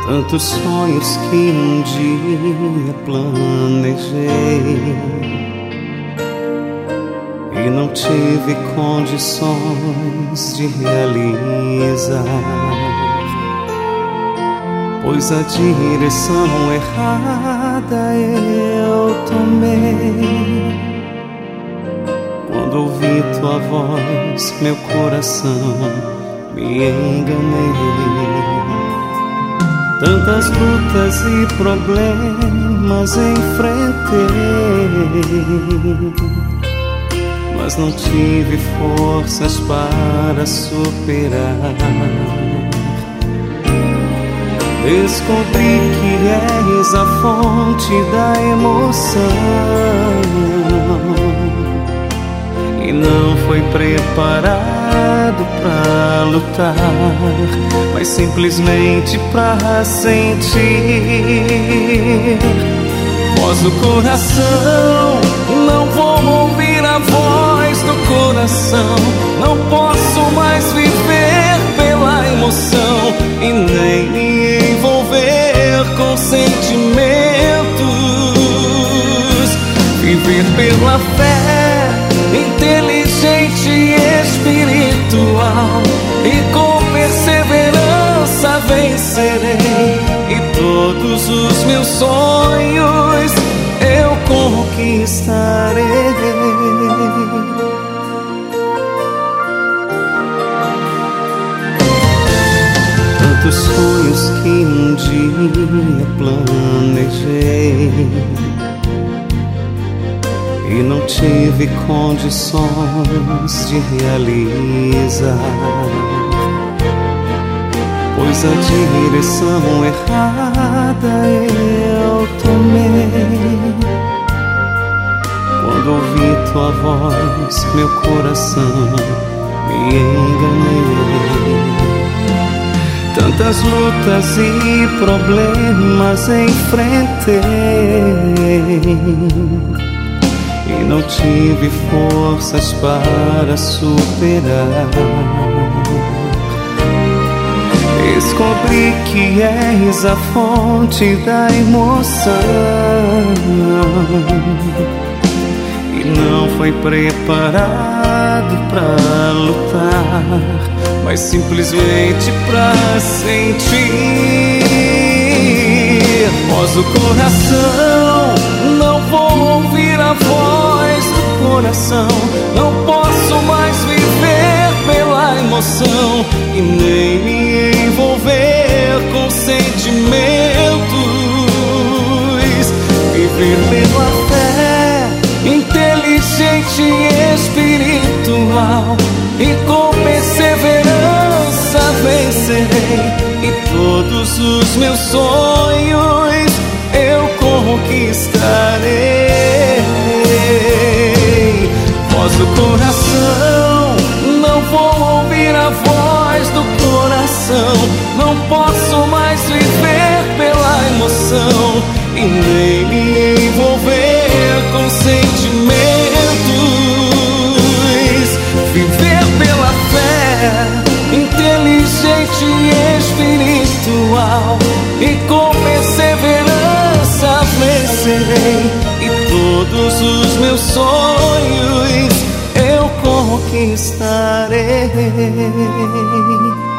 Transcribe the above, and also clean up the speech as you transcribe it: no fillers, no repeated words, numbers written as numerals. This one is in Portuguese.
Tantos sonhos que um dia planejei e não tive condições de realizar, pois a direção errada eu tomei. Quando ouvi tua voz, meu coração me enganei. Tantas lutas e problemas enfrentei, mas não tive forças para superar. Descobri que és a fonte da emoção e não foi preparado pra lutar, mas simplesmente pra sentir. Voz do coração, não vou ouvir a voz do coração. Não posso mais viver pela emoção e nem me envolver com sentimentos. Viver pela fé, inteligente e espiritual, e com perseverança vencerei, e todos os meus sonhos eu conquistarei. Tantos sonhos que um dia planejei e não tive condições de realizar, pois a direção errada eu tomei. Quando ouvi tua voz, meu coração me enganei. Tantas lutas e problemas enfrentei e não tive forças para superar. Descobri que és a fonte da emoção e não foi preparado pra lutar, mas simplesmente pra sentir. Voz do coração, não vou ouvir a voz do coração. Não posso mais viver pela emoção e nem me envolver com sentimentos. Viver pela fé, inteligente e espiritual, e com perseverança vencerei, e todos os meus sonhos eu conquistarei. Voz do coração, não vou ouvir a voz do coração. Não posso mais viver pela emoção e nem me envolver com sentimentos. Viver pela fé, inteligente e espiritual, e com perseverança vencerei, e todos os meus sonhos eu conquistarei.